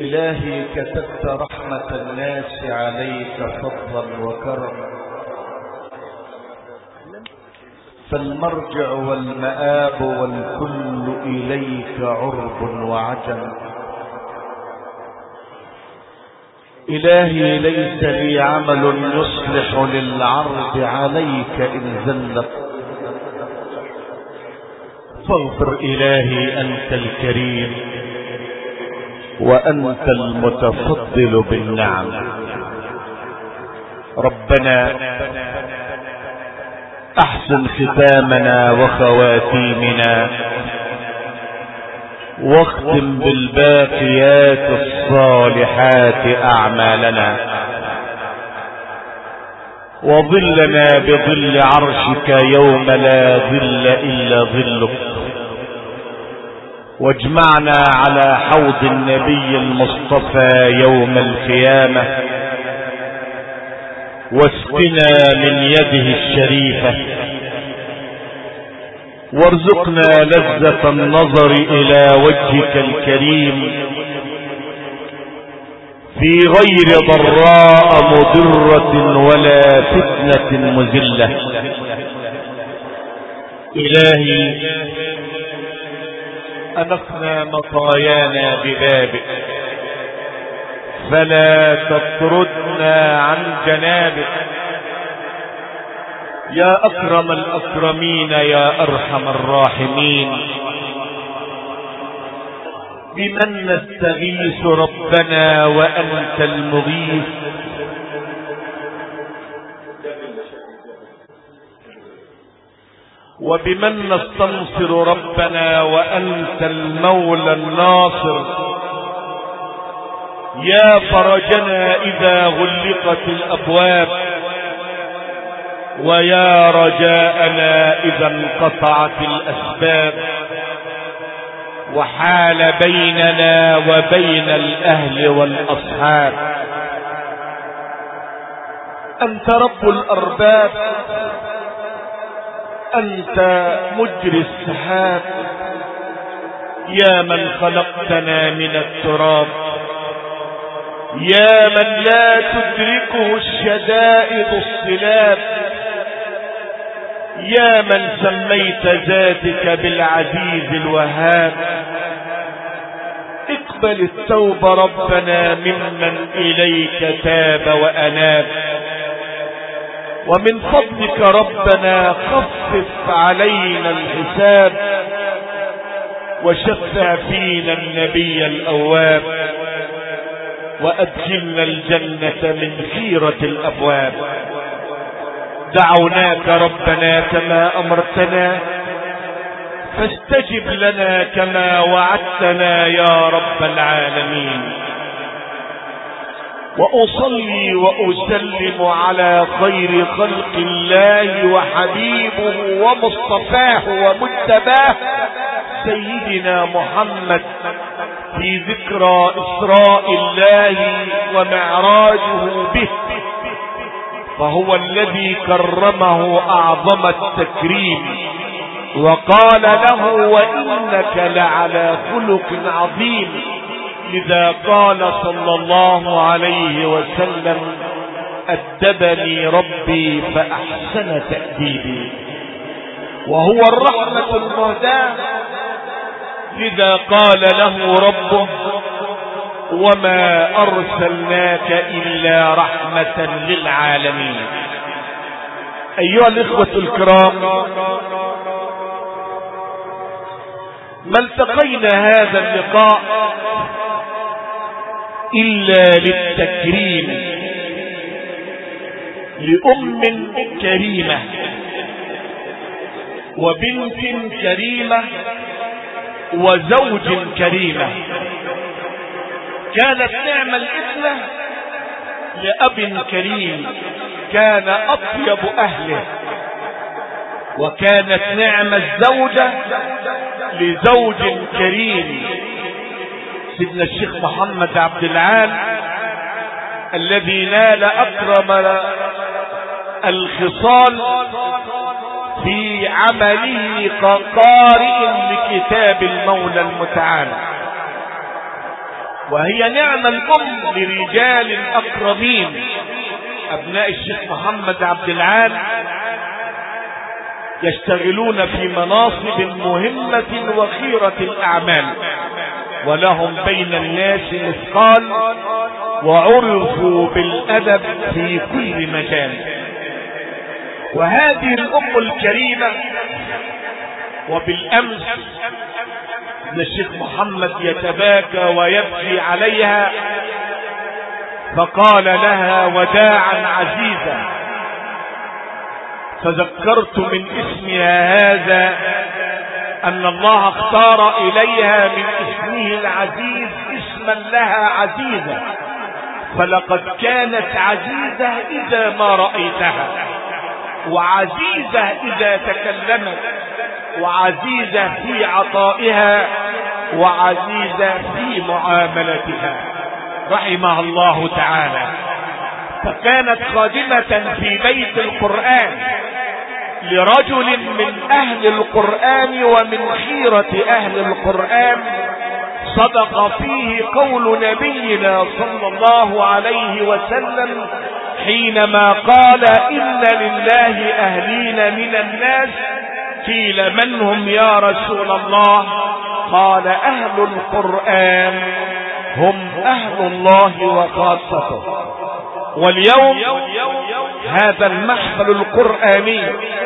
إلهي كتبت رحمة الناس عليك فضلا وكرما، فالمرجع والمآب والكل إليك عرب وعجم. إلهي ليس لي عمل يصلح للعرض عليك إن زلت، فاغفر إلهي أنت الكريم وأنت المتفضل بالنعم. ربنا أحسن ختامنا وخواتيمنا، واختم بالباقيات الصالحات أعمالنا، وظلنا بظل عرشك يوم لا ظل إلا ظلك، واجمعنا على حوض النبي المصطفى يوم القيامة، واسقنا من يده الشريفة، وارزقنا لذة النظر إلى وجهك الكريم في غير ضراء مضرة ولا فتنة مذلة. إلهي أنقنا مطايانا ببابك، فلا تطردنا عن جنابك، يا أكرم الأكرمين يا أرحم الراحمين. بمن نستغيث ربنا وأنت المغيث، وبمن نستنصر ربنا وأنت المولى الناصر. يا فرجنا إذا غلقت الأبواب، ويا رجاءنا إذا انقطعت الأسباب، وحال بيننا وبين الأهل والأصحاب. أنت رب الأرباب، أنت مجري السحاب، يا من خلقتنا من التراب، يا من لا تدركه الشدائد الصلاب، يا من سميت ذاتك بالعزيز الوهاب. اقبل التوبة ربنا ممن إليك تاب وأناب، ومن فضلك ربنا خفف علينا الحساب، وشفع فينا النبي الأواب، وأدخلنا الجنة من خيرة الأبواب. دعوناك ربنا كما أمرتنا، فاستجب لنا كما وعدتنا يا رب العالمين. وأصلي وأسلم على خير خلق الله وحبيبه ومصطفاه ومجتباه سيدنا محمد، في ذكرى إسراء الله ومعراجه به، فهو الذي كرمه أعظم التكريم، وقال له وإنك لعلى خلق عظيم. لذا قال صلى الله عليه وسلم أدبني ربي فأحسن تأديبي، وهو الرحمة المهداة. لذا قال له ربه وما أرسلناك إلا رحمة للعالمين. أيها الإخوة الكرام، ما التقينا هذا اللقاء إلا للتكريم لأم كريمة وبنت كريمة وزوج كريمة. كانت نعم الابنة لأب كريم كان أطيب أهله، وكانت نعم الزوجة لزوج كريم. سيدنا الشيخ محمد عبد العال الذي نال أكرم الخصال في عمله كقارئ لكتاب المولى المتعال، وهي نعم الأم لرجال أكرمين أبناء الشيخ محمد عبد العال، يشتغلون في مناصب مهمة وخيرة الأعمال، ولهم بين الناس مثقال، وعرفوا بالأدب في كل مجال. وهذه الأم الكريمة، وبالأمس الشيخ محمد يتباكى ويبكي عليها، فقال لها وداعا عزيزا، فذكرت من اسمها هذا أن الله اختار إليها من اسمه العزيز اسما لها عزيزة، فلقد كانت عزيزة إذا ما رأيتها، وعزيزة إذا تكلمت، وعزيزة في عطائها، وعزيزة في معاملتها، رحمها الله تعالى. فكانت خادمة في بيت القرآن لرجل من أهل القرآن ومن خيرة أهل القرآن، صدق فيه قول نبينا صلى الله عليه وسلم حينما قال إن لله أهلين من الناس، قيل من هم يا رسول الله؟ قال أهل القرآن هم أهل الله وخاصته. واليوم هذا المحفل القرآني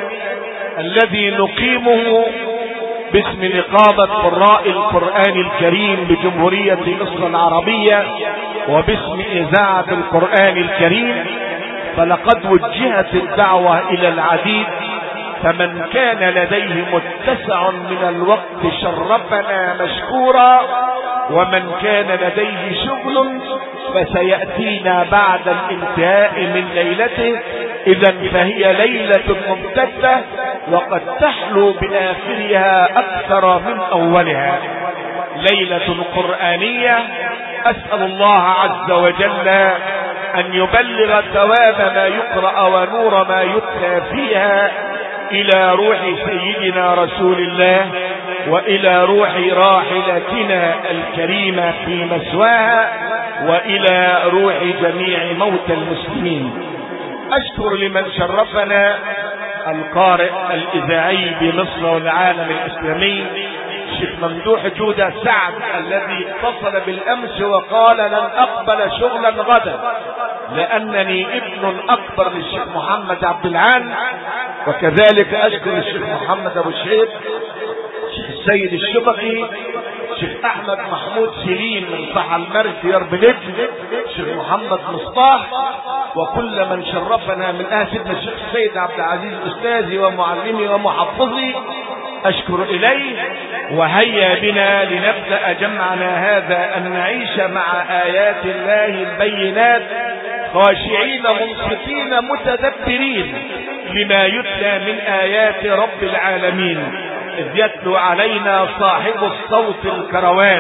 الذي نقيمه باسم نقابة قراء القرآن الكريم بجمهورية مصر العربية وباسم إذاعة القرآن الكريم، فلقد وجهت الدعوة إلى العديد، فمن كان لديه متسع من الوقت شرفنا مشكورا، ومن كان لديه شغل فسيأتينا بعد الانتهاء من ليلته. إذن فهي ليلة ممتدة، وقد تحلو بآخرها أكثر من أولها. ليلة قرآنية، أسأل الله عز وجل أن يبلغ ثواب ما يقرأ ونور ما يتلى فيها إلى روح سيدنا رسول الله، وإلى روح راحلتنا الكريمة في مسواها، وإلى روح جميع موتى المسلمين. أشكر لمن شرفنا القارئ الإذاعي بمصر والعالم الإسلامي الشيخ ممدوح جودة سعد، الذي اتصل بالأمس وقال لن أقبل شغلا غدا لأنني ابن أكبر للشيخ محمد عبد العال. وكذلك أشكر الشيخ محمد أبو شهيد، الشيخ السيد الشبقي، الشيخ أحمد محمود سليم من صحة المرج يربلج، الشيخ محمد مصطاح، وكل من شرفنا من أهل سيدنا الشيخ السيد عبد العزيز أستاذي ومعلمي ومحفظي، أشكر إليه. وهيا بنا لنبدأ جمعنا هذا أن نعيش مع آيات الله البينات خاشعين منصتين متدبرين لما يتلى من آيات رب العالمين، إذ يتلو علينا صاحب الصوت الكروان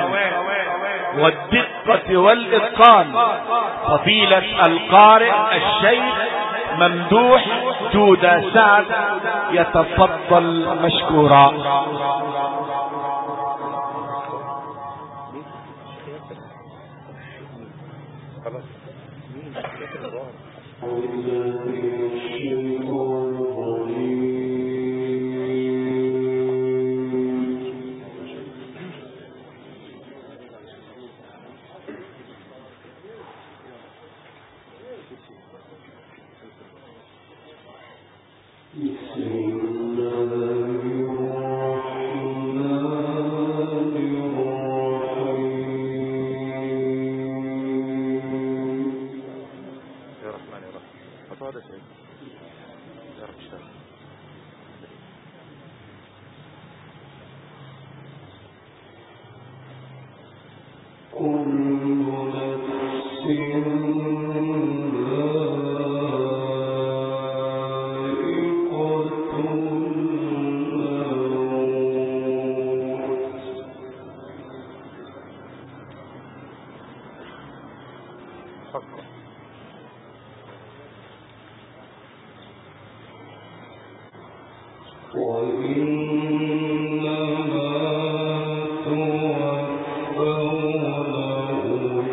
والدقة والإتقان فضيلة القارئ الشيخ ممدوح جودة سعد، يتفضل مشكورا. وإنما توفون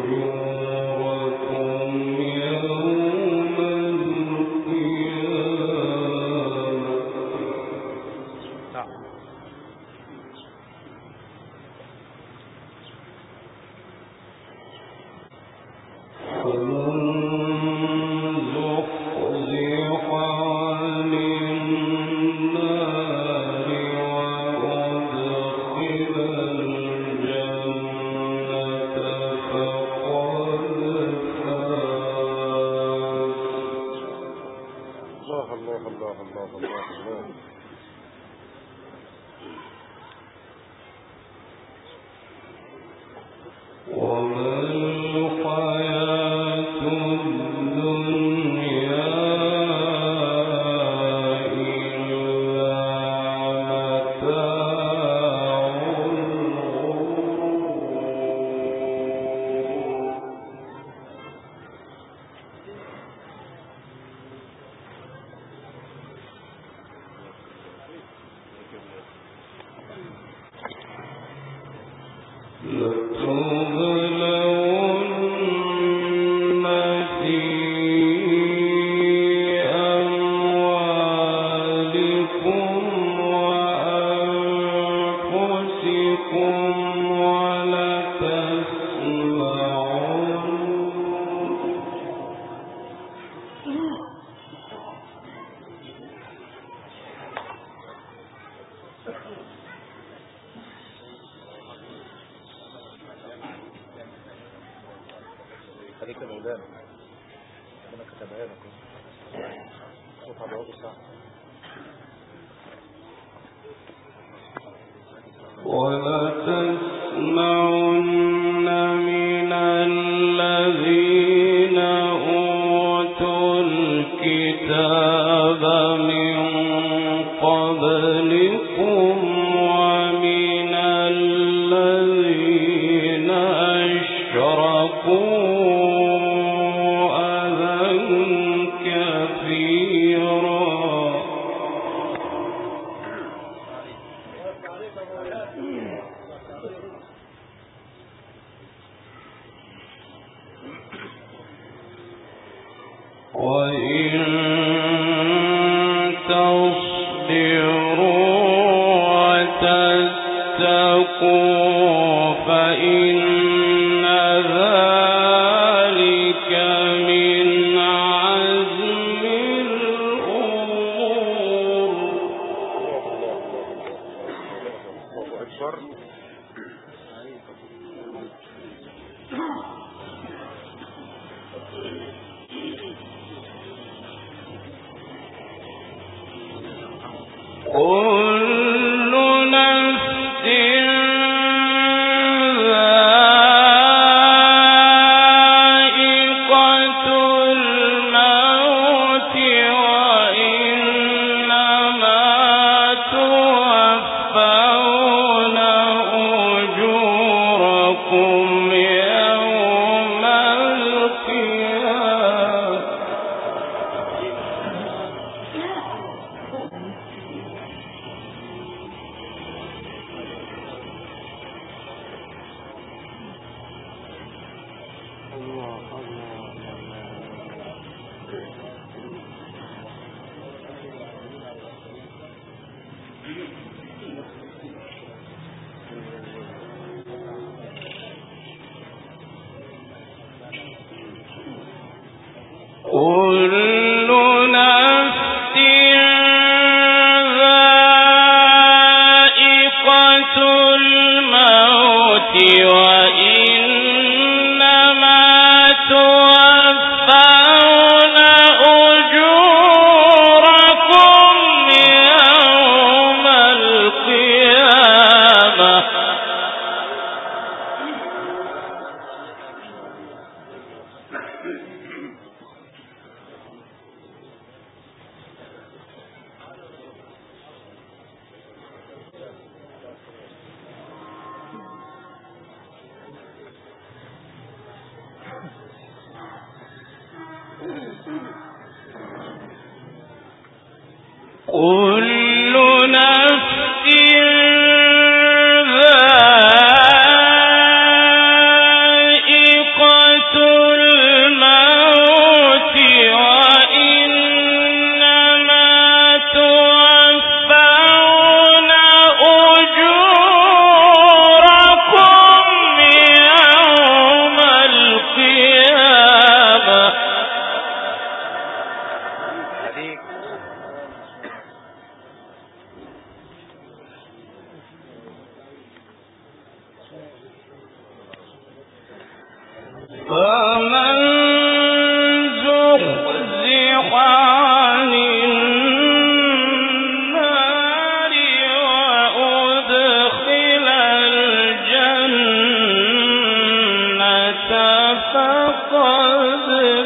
فقد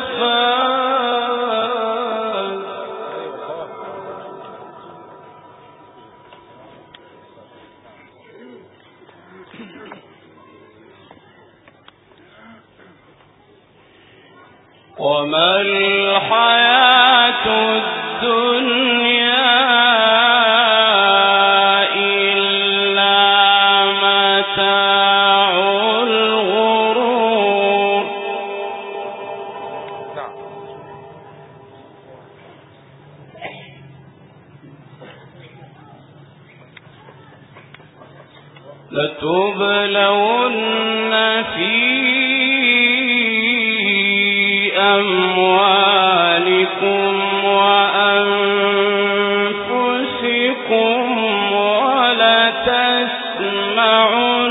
فاز. وما الحياة الدنيا إلا متاع الغرور. لتبلون في أموالكم وأنفسكم ولتسمعن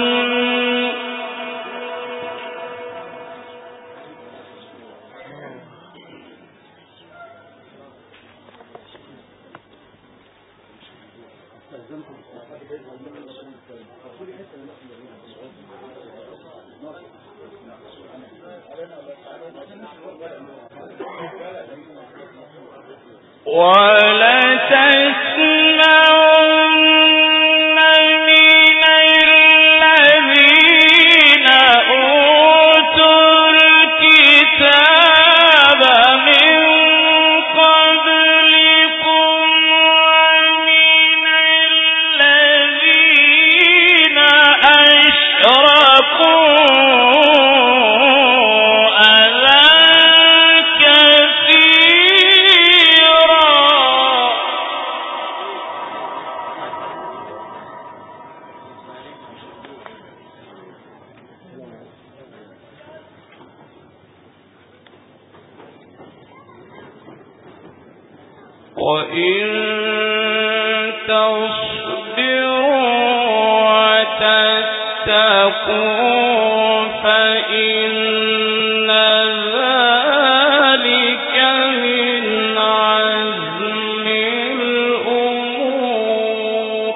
من الذين أوتوا الكتاب من قبلكم ومن الذين أشركوا وإن تصبروا وتتقوا فإن ذلك من عزم الأمور.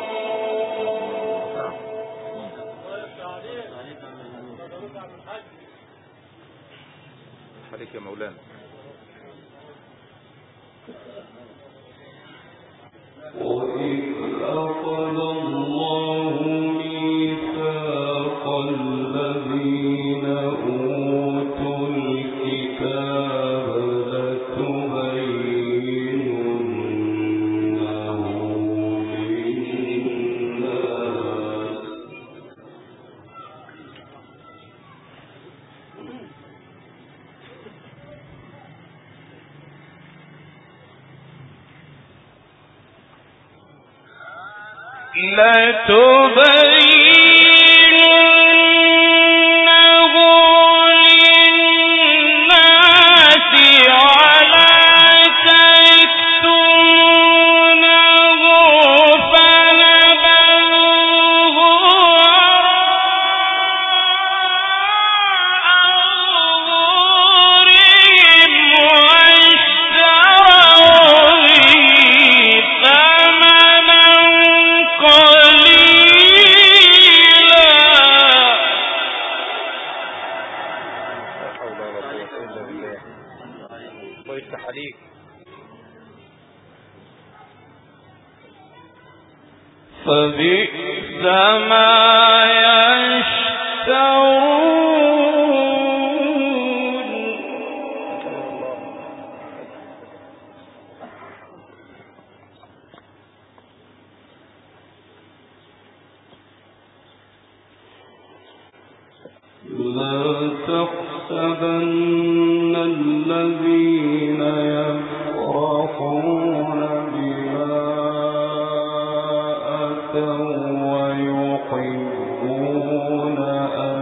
عليك يا مولانا. وإذ أخذ الله ميثاق الذين أوتوا الكتاب لتبيننه للناس ولا تكتمونه فنبذوه وراء ظهورهم واشتروا به ثمنا عليك. فبئس ما يشترون. لا تحسبن الذين يفرحون بما أتوا ويحبون أن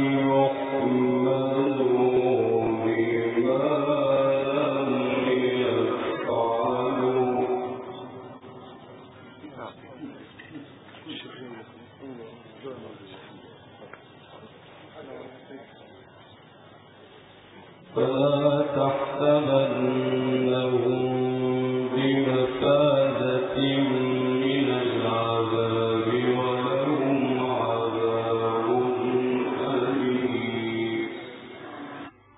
يحمدوا بما لم يفعلوا فلا تحسبنهم بمفازة من العذاب ولهم عذاب أليم.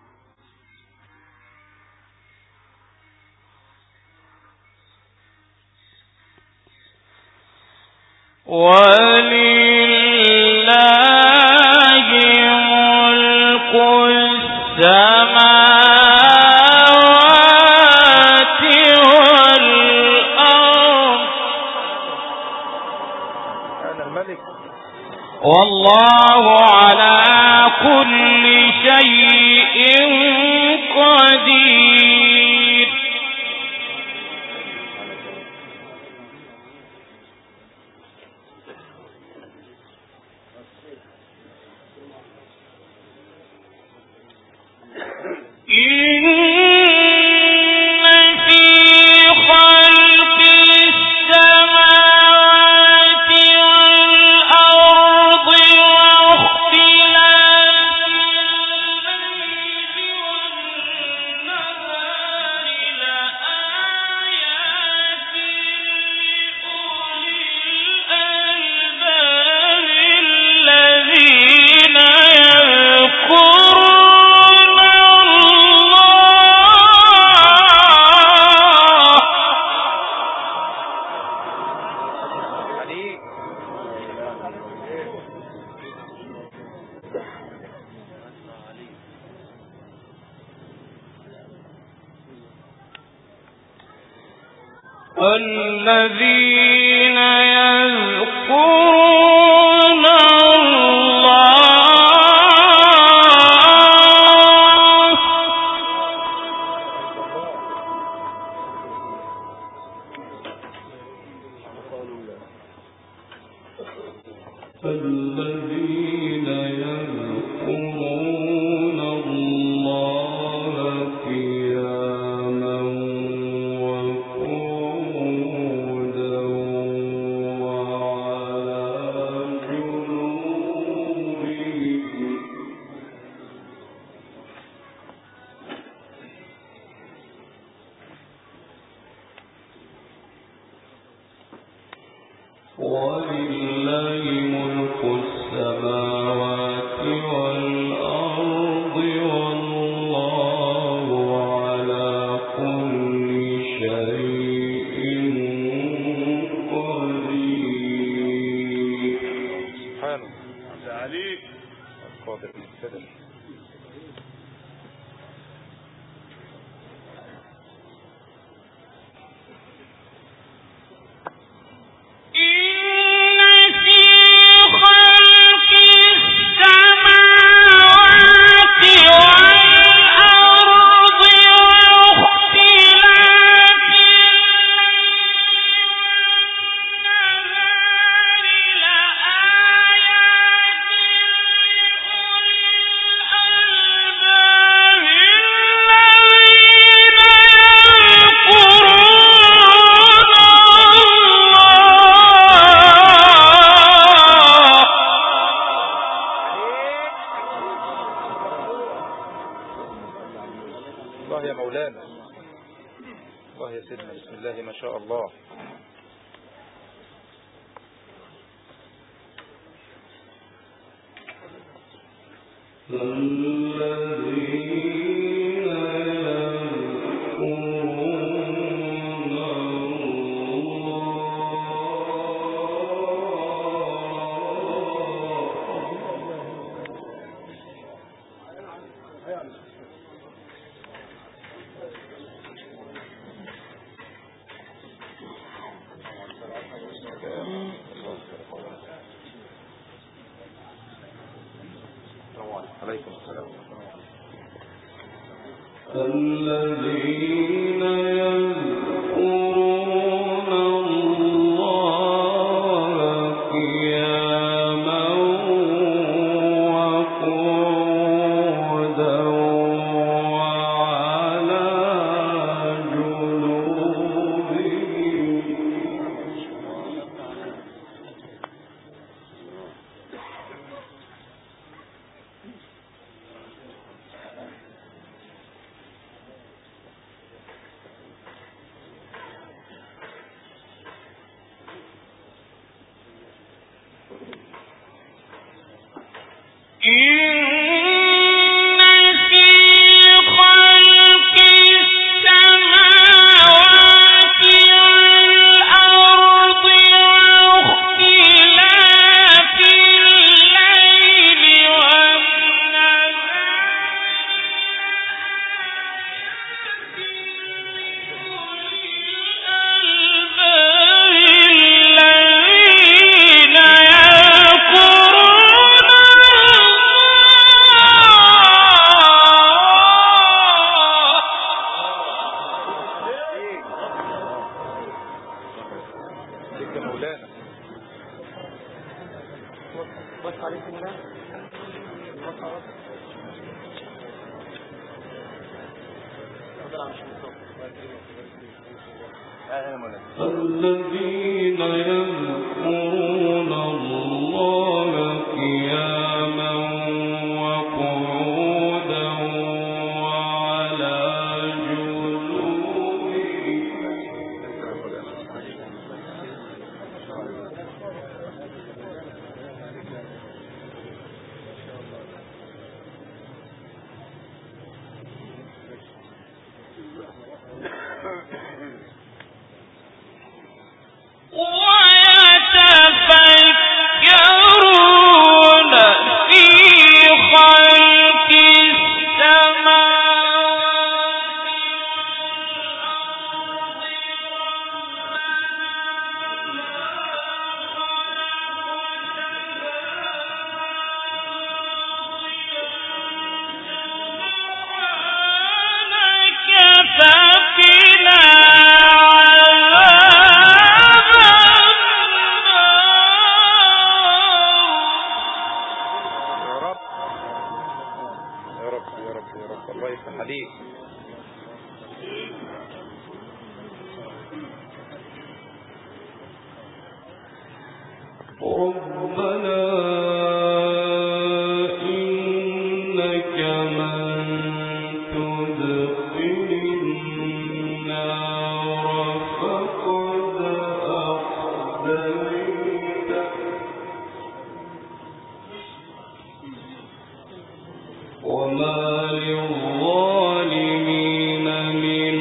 ولله ملك السماوات والأرض والله على كل شيء قدير. الذين يذكرون ولله ملك السماوات والأرض والله على كل شيء قدير. سبحانه عليك القادر المقتدر. الله يا مولانا، الله يا سيدنا، بسم الله ما شاء الله. عليكم السلام. الذين يذكرون الله قياما وقعودا وعلى جنوبهم. الذين يذكرون الله قياما وقعودا وعلى جنوبهم ويتفكرون في خلق السماوات الله يفتح عليك. ربنا إنك من تدخل النار فقد أخزيته وما للظالمين من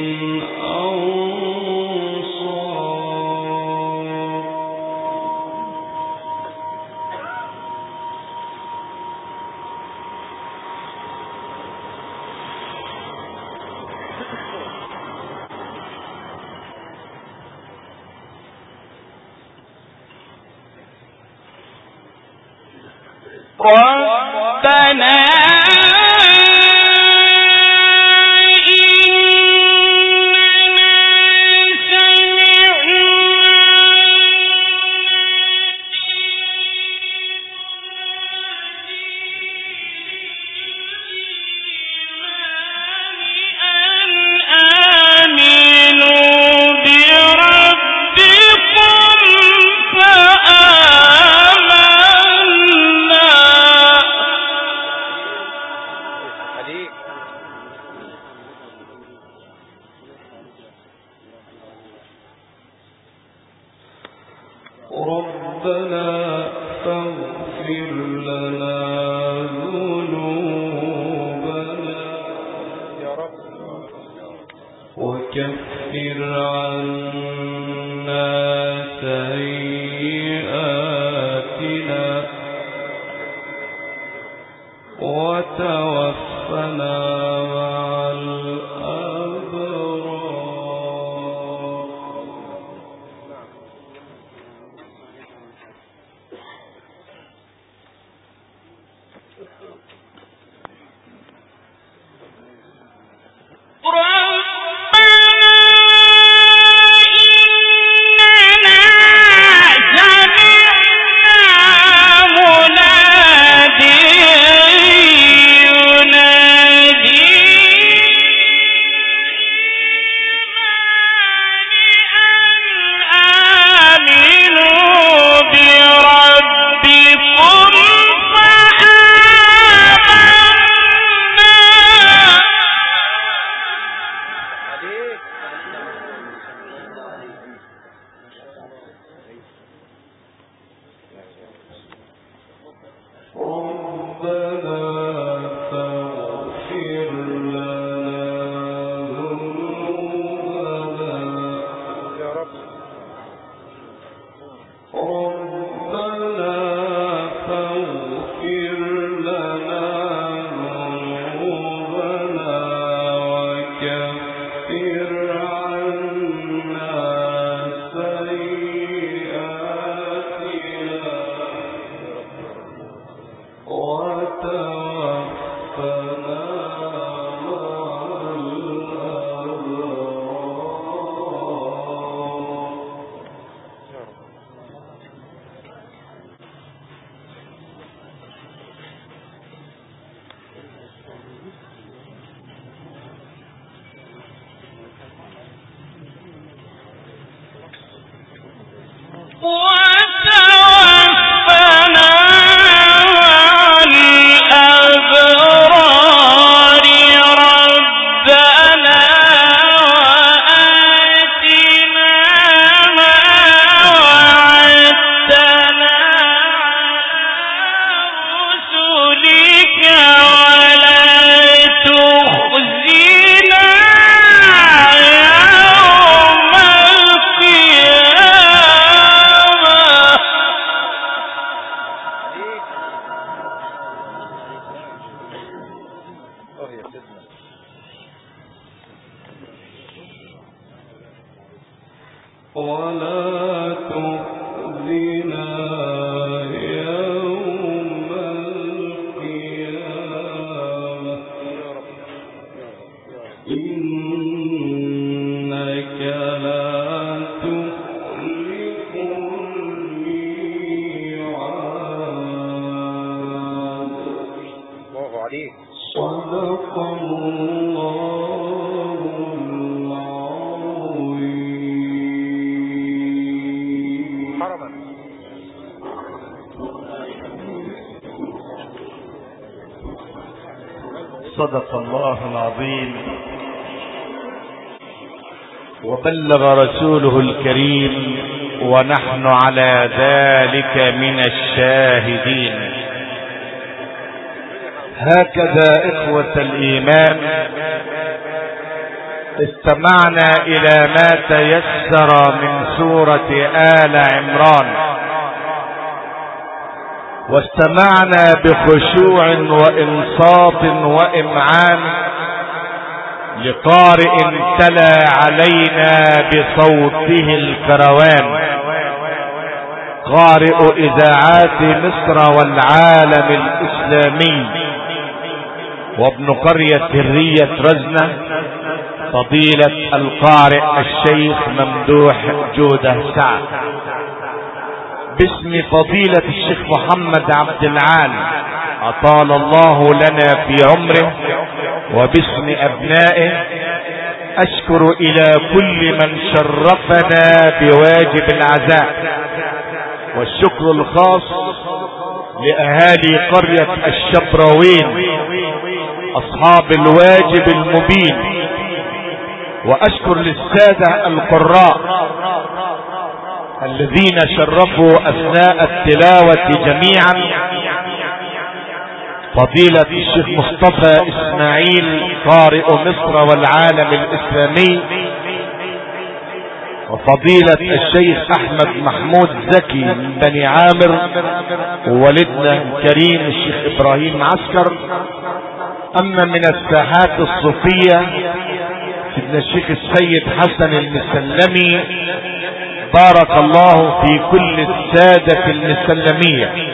ربنا ربنا فاغفر لنا ذنوبنا يا رب وكفر عنا سيئاتنا وتوفنا مع الأبرار. ولا تخزنا يوم القيامة إنك لا تخلف الميعاد. الله عليك. صدق الله العظيم. حرما. صدق الله العظيم وبلغ رسوله الكريم ونحن على ذلك من الشاهدين. هكذا إخوة الإيمان استمعنا إلى ما تيسر من سورة آل عمران، واستمعنا بخشوع وإنصات وإمعان لقارئ تلا علينا بصوته الكروان، قارئ إذاعات مصر والعالم الإسلامي وابن قرية الرية رزنة، فضيلة القارئ الشيخ ممدوح جودة سعد، باسم فضيلة الشيخ محمد عبد العال أطال الله لنا في عمره، وباسم أبنائه أشكر إلى كل من شرفنا بواجب العزاء، والشكر الخاص لأهالي قرية الشبراوين أصحاب الواجب المبين، وأشكر للسادة القراء الذين شرفوا أثناء التلاوة جميعا، فضيلة الشيخ مصطفى إسماعيل قارئ مصر والعالم الإسلامي، وفضيلة الشيخ أحمد محمود زكي من بني عامر، ووالدنا الكريم الشيخ إبراهيم عسكر. أما من الساحات الصوفية سيدنا الشيخ السيد حسن المسلمي، بارك الله في كل السادة المسلمية.